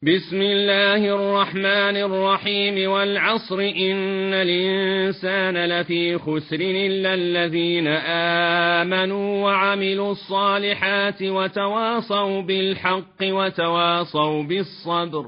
بسم الله الرحمن الرحيم والعصر إن الإنسان لفي خسر إلا الذين آمنوا وعملوا الصالحات وتواصوا بالحق وتواصوا بالصبر